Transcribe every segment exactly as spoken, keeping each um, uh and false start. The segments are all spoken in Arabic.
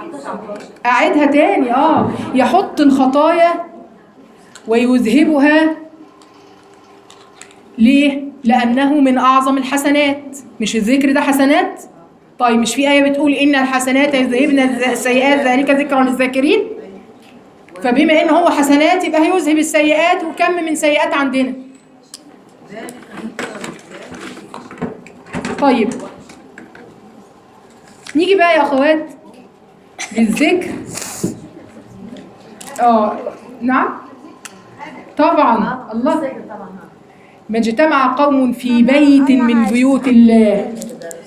أعيدها تاني. اه يحط الخطايا ويذهبها. ليه؟ لأنه من أعظم الحسنات. مش الذكر ده حسنات؟ طيب مش في آية بتقول إن الحسنات يذهبن السيئات ذلك ذكرى للذاكرين؟ فبما إن هو حسنات يبقى هيذهب السيئات، وكم من سيئات عندنا. طيب نيجي بقى يا أخوات للذكر. اه نعم طبعا. الله ما اجتمع قوم في بيت من بيوت الله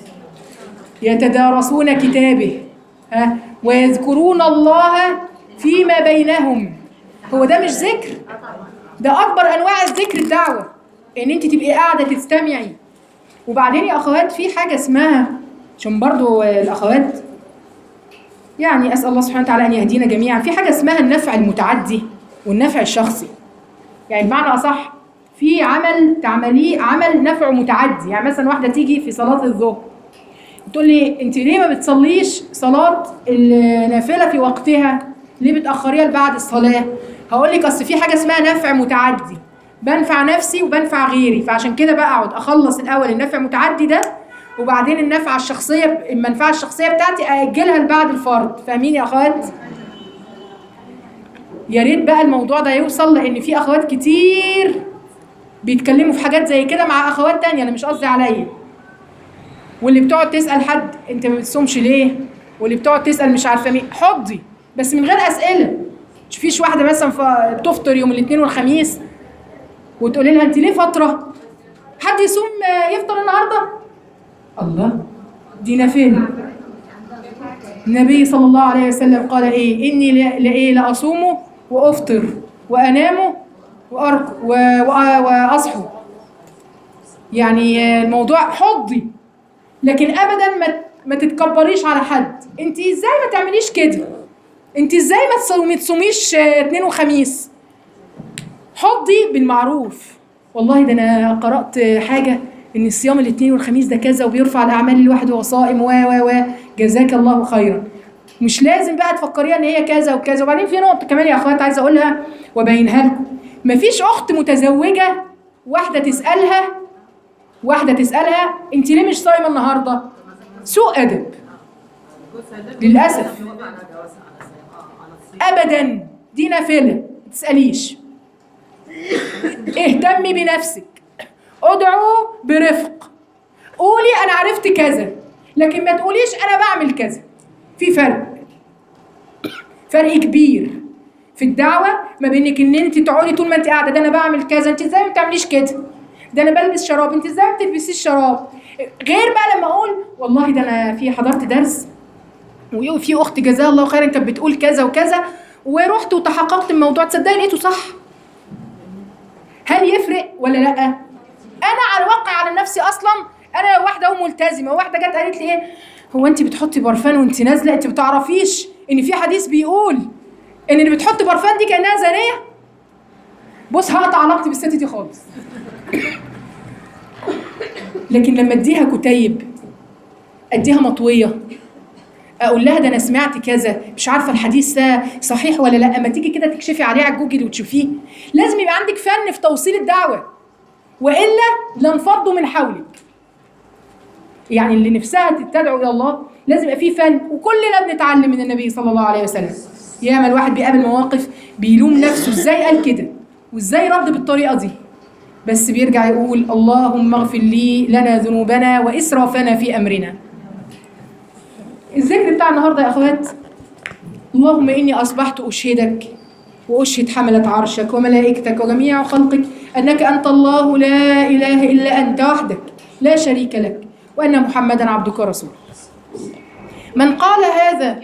يتدارسون كتابه ها ويذكرون الله فيما بينهم. هو ده مش ذكر؟ ده أكبر أنواع الذكر الدعوة، إن أنت تبقي قاعدة تستمعي. وبعدين يا أخوات في حاجة اسمها، عشان برضو الأخوات يعني أسأل الله سبحانه وتعالى أن يهدينا جميعا، في حاجة اسمها النفع المتعدي والنفع الشخصي. يعني بمعنى أصح في عمل تعمليه عمل نفع متعدي. يعني مثلا واحدة تيجي في صلاة الظهر تقول لي أنت ليه ما بتصليش صلاة النافلة في وقتها؟ ليه بتأخريها لبعد الصلاة؟ هقول لك أصل في حاجة اسمها نفع متعدي، بنفع نفسي وبنفع غيري، فعشان كده بقعد أخلص الأول النفع المتعدي ده، وبعدين النفعة الشخصية المنفعة الشخصية بتاعتي أأجلها لبعد الفرض. فاهمين يا أخوات؟ يا ريت بقى الموضوع ده يوصل، لأن في أخوات كتير بيتكلموا في حاجات زي كده مع أخوات تانية، أنا مش قصدي عليا. واللي بتقعد تسأل حد أنت ما بتصومش ليه؟ واللي بتقعد تسأل مش عارفة مين، حضي بس من غير أسئلة. تشوفيش واحدة مثلا بتفطر يوم الاثنين والخميس وتقولي لها أنت ليه فاطرة؟ حد يصوم يفطر النهارده؟ الله، دي نافلة. النبي صلى الله عليه وسلم قال ايه؟ اني لايه لاصوم وافطر وانام وارق واصحو. يعني الموضوع حضي، لكن ابدا ما ما تتكبريش على حد. انت ازاي ما تعمليش كده؟ انت ازاي ما تصوميش اثنين وخميس؟ حضي بالمعروف. والله ده انا قرأت حاجة ان الصيام الاثنين والخميس ده كذا وبيرفع الاعمال الواحد وهو صائم و و و جزاك الله خيرا. مش لازم بقى تفكريها ان هي كذا وكذا. وبعدين في نقطه كمان يا اخوات عايزه اقولها وابينها لكم. مفيش اخت متزوجه واحده تسالها واحده تسالها انت ليه مش صايمه النهارده؟ سوء ادب للاسف. ابدا، دي نافله ما تساليش. اهتمي بنفسك، ادعوا برفق، قولي انا عرفت كذا، لكن ما تقوليش انا بعمل كذا. في فرق فرق كبير في الدعوه ما بينك ان انت تقعدي طول ما انت قاعده ده انا بعمل كذا، انت ازاي ما بتعمليش كده؟ ده انا بلبس شراب، انت ازاي ما بتلبسيش شراب؟ غير بقى لما اقول والله ده انا في حضرت درس وفي اخت جزاها الله خيرا كانت بتقول كذا وكذا ورحت وتحققت الموضوع، تصدقي لقيته صح. هل يفرق ولا لا؟ انا على الواقع على نفسي اصلا انا واحده وملتزمه، واحده جت قالت لي ايه هو انت بتحطي برفان وانت نازله؟ انت بتعرفيش ان في حديث بيقول ان اللي بتحط برفان دي كانها زانيه؟ بص هقطع علاقتي بالست دي خالص. لكن لما اديها كتيب، اديها مطويه، اقول لها ده انا سمعت كذا مش عارفه الحديث ده صحيح ولا لا، اما تيجي كده تكشفي عليه على جوجل وتشوفيه. لازم يبقى عندك فن في توصيل الدعوه، والا لانفضوا من حولك. يعني اللي نفسها تدعو الى الله لازم يبقى فيه فن، وكلنا بنتعلم من النبي صلى الله عليه وسلم. ياما الواحد بيقابل مواقف بيلوم نفسه ازاي قال كده وازاي رد بالطريقه دي، بس بيرجع يقول اللهم اغفر لي لنا ذنوبنا واسرافنا في امرنا. الذكر بتاع النهارده يا اخوات اللهم اني اصبحت اشهدك واشهد حملة عرشك وملائكتك وجميع خلقك انك انت الله لا اله الا انت وحدك لا شريك لك وان محمدا عبدك ورسولك. من قال هذا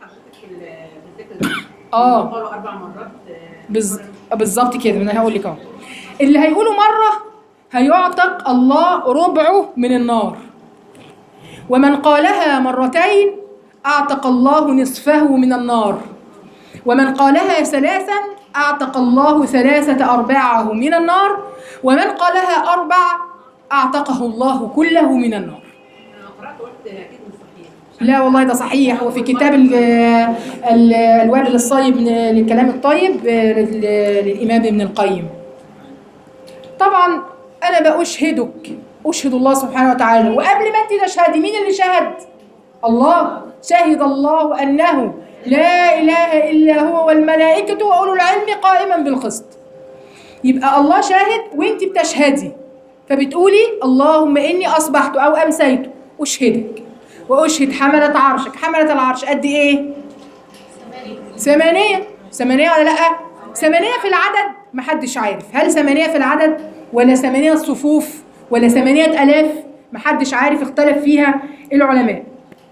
اه قالوا اربع مرات بالظبط كده. انا هقول لك اهو اللي هيقوله مره هيعتق الله ربعه من النار، ومن قالها مرتين اعتق الله نصفه من النار، ومن قالها ثلاثا اعتق الله ثلاثه ارباعه من النار، ومن قالها اربع اعتقه الله كله من النار. لا والله ده صحيح، وفي كتاب ال ال الوابل الصيب للكلام الطيب للإمام ابن القيم. طبعا أنا بأشهدك، أشهد الله سبحانه وتعالى، وقبل ما أنت تشهدي مين اللي شهد؟ الله. شهد الله أنه لا إله إلا هو والملائكة وأولو العلم قائما بالقسط. يبقى الله شاهد وأنت بتشهدي، فبتقولي اللهم إني أصبحت أو أمسيت أشهدك وأشهد حملة عرشك. حملة العرش قد إيه؟ ثمانية. ثمانية ولا لأ؟ ثمانية في العدد محدش عارف، هل ثمانية في العدد ولا ثمانية صفوف ولا ثمانية ألاف؟ محدش عارف، اختلف فيها العلماء.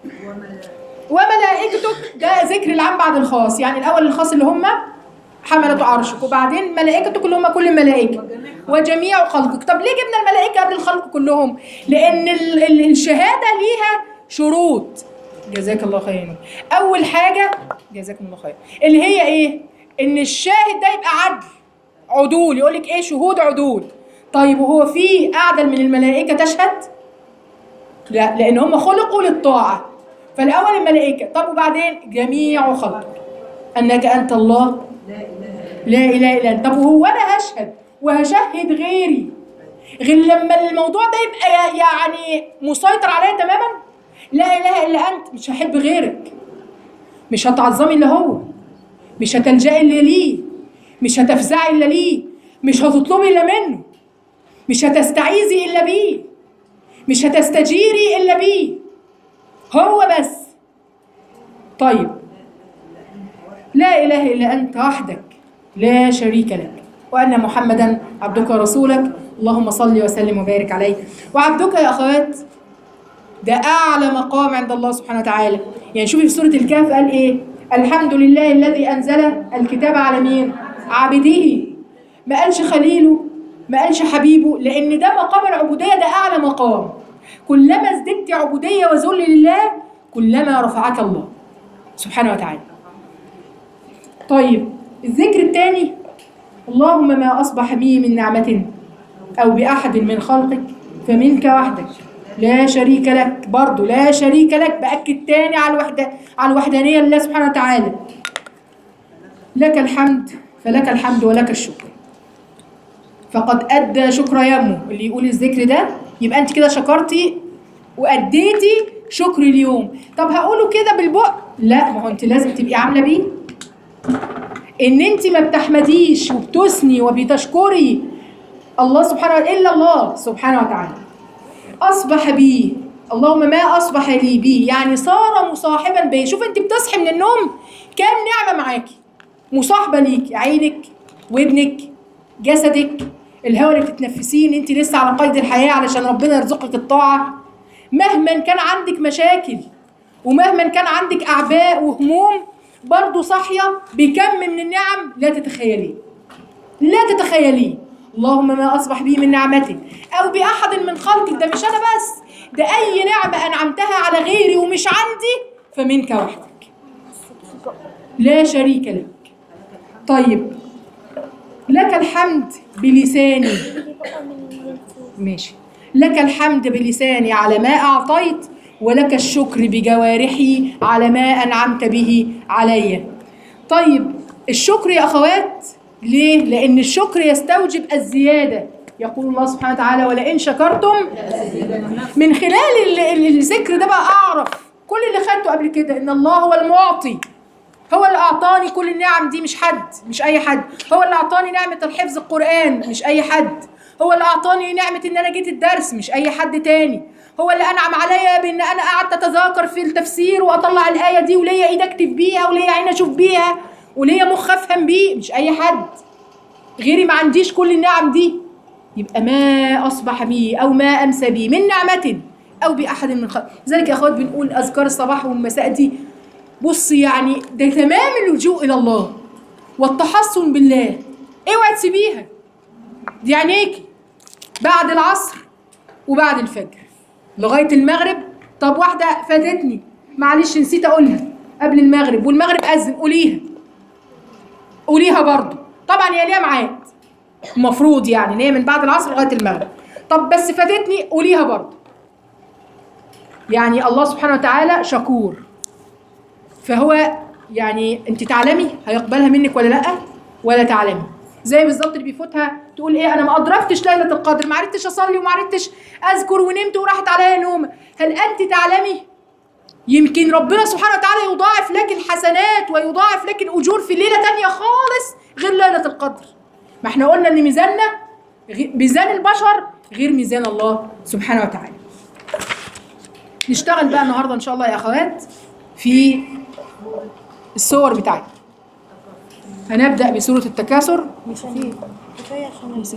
وملائكتك ده ذكر العام بعد الخاص، يعني الأول الخاص اللي هم حملة عرشك، وبعدين ملائكتك اللي هم كل الملائكة وجميع خلقك. طب ليه جبنا الملائكة قبل الخلق كلهم؟ لأن ال ال الشهادة ليها شروط. جزاك الله خيرا. أول حاجة جزاكم الله خير اللي هي إيه؟ إن الشاهد ده يبقى عدل، عدول. يقولك إيه؟ شهود عدول. طيب وهو في أعدل من الملائكة تشهد؟ لا، لأن هم خلقوا للطاعة. فالأول الملائكة، طب وبعدين جميع خلقك أنك أنت الله لا إله إلا أنت. طب وهو أنا هشهد وهشهد غيري غير لما الموضوع ده يبقى يعني مسيطر عليا تماما؟ لا إله إلا أنت، مش هحب غيرك، مش هتعظمي إلا هو، مش هتلجئي إلا ليه، مش هتفزعي إلا ليه، مش هتطلبي إلا منه، مش هتستعيذي إلا بيه، مش هتستجيري إلا بيه، هو بس. طيب لا إله إلا أنت وحدك لا شريك لك، وأن محمدا عبدك ورسولك، اللهم صل وسلم وبارك عليه. وعبدك يا أخوات ده أعلى مقام عند الله سبحانه وتعالى. يعني شوفي في سورة الكهف قال إيه؟ الحمد لله الذي أنزل الكتاب على مين؟ عبده. ما قالش خليله، ما قالش حبيبه، لأن ده مقام العبودية، ده أعلى مقام. كلما ازددت عبودية وذل لله كلما رفعك الله سبحانه وتعالى. طيب الذكر الثاني اللهم ما أصبح بي من نعمة أو بأحد من خلقك فمنك وحدك لا شريك لك. برضو لا شريك لك، بأكد تاني على الوحدة، على الوحدانية لله سبحانه وتعالى. لك الحمد فلك الحمد ولك الشكر، فقد أدى شكر يمه. اللي يقول الذكر ده يبقى أنت كده شكرتي وأديتي شكر اليوم. طب هقوله كده بالبق؟ لا، ما هو أنت لازم تبقي عاملة بيه إن أنت ما بتحمديش وبتثني وبتشكري الله سبحانه وتعالى إلا الله سبحانه وتعالى. أصبح بي، اللهم ما أصبح لي بي، يعني صار مصاحبا بي. شوف أنت بتصحي من النوم كام نعمة معاكي مصاحبة ليك، عينك ودنك جسدك، الهواء اللي بتتنفسين، انت لسه على قيد الحياة علشان ربنا يرزقك الطاعة. مهما كان عندك مشاكل ومهما كان عندك أعباء وهموم برضو صاحية بكم من النعم لا تتخيليه، لا تتخيليه. اللهم ما أصبح بي من نعمة أو بأحد من خلقك، ده مش أنا بس، ده أي نعمة أنعمتها على غيري ومش عندي فمنك وحدك لا شريك لك. طيب لك الحمد بلساني، ماشي، لك الحمد بلساني على ما أعطيت، ولك الشكر بجوارحي على ما أنعمت به علي. طيب الشكر يا أخوات ليه؟ لأن الشكر يستوجب الزيادة. يقول الله سبحانه وتعالى ولئن شكرتم. من خلال الذكر ده بقى أعرف كل اللي خدته قبل كده إن الله هو المعطي، هو اللي أعطاني كل النعم دي، مش حد، مش أي حد. هو اللي أعطاني نعمة الحفظ القرآن، مش أي حد. هو اللي أعطاني نعمة إن أنا جيت الدرس، مش أي حد تاني. هو اللي أنعم عليا بإن أنا قعدت أتذاكر في التفسير وأطلع الآية دي، وليا إيد أكتب بيها، وليا عين أشوف بيها، وليا مخ أفهم بيه، مش أي حد. غيري ما عنديش كل النعم دي. يبقى ما أصبح بي أو ما أمسى بي من نعمة أو بأحد من خلق. لذلك يا أخوات بنقول أذكار الصباح والمساء دي، بصي يعني ده تمام اللجوء إلى الله والتحصن بالله. اوعي تسيبيها، دي عينيكي بعد العصر وبعد الفجر لغاية المغرب. طب واحدة فاتتني معلش نسيت أقولها قبل المغرب والمغرب أذن، قوليها قوليها برضو. طبعا هي ليها ميعاد المفروض يعني ان هي من بعد العصر لغاية المغرب. طب بس فاتتني قوليها برضو. يعني الله سبحانه وتعالى شكور، فهو يعني انت تعلمي هيقبلها منك ولا لا، ولا تعلمي. زي بالظبط اللي بيفوتها تقول ايه، انا ما ادركتش ليله القدر، ما عرفتش اصلي وما عرفتش اذكر ونمت وراحت عليا نوم. هل انت تعلمي؟ يمكن ربنا سبحانه وتعالى يضاعف لك الحسنات ويضاعف لك الاجور في ليله تانية خالص غير ليله القدر. ما احنا قلنا ان ميزاننا ميزان البشر غير ميزان الله سبحانه وتعالى. نشتغل بقى النهارده ان شاء الله يا اخوات في الصور بتاعتنا. هنبدأ بسورة التكاثر. كفايه عشان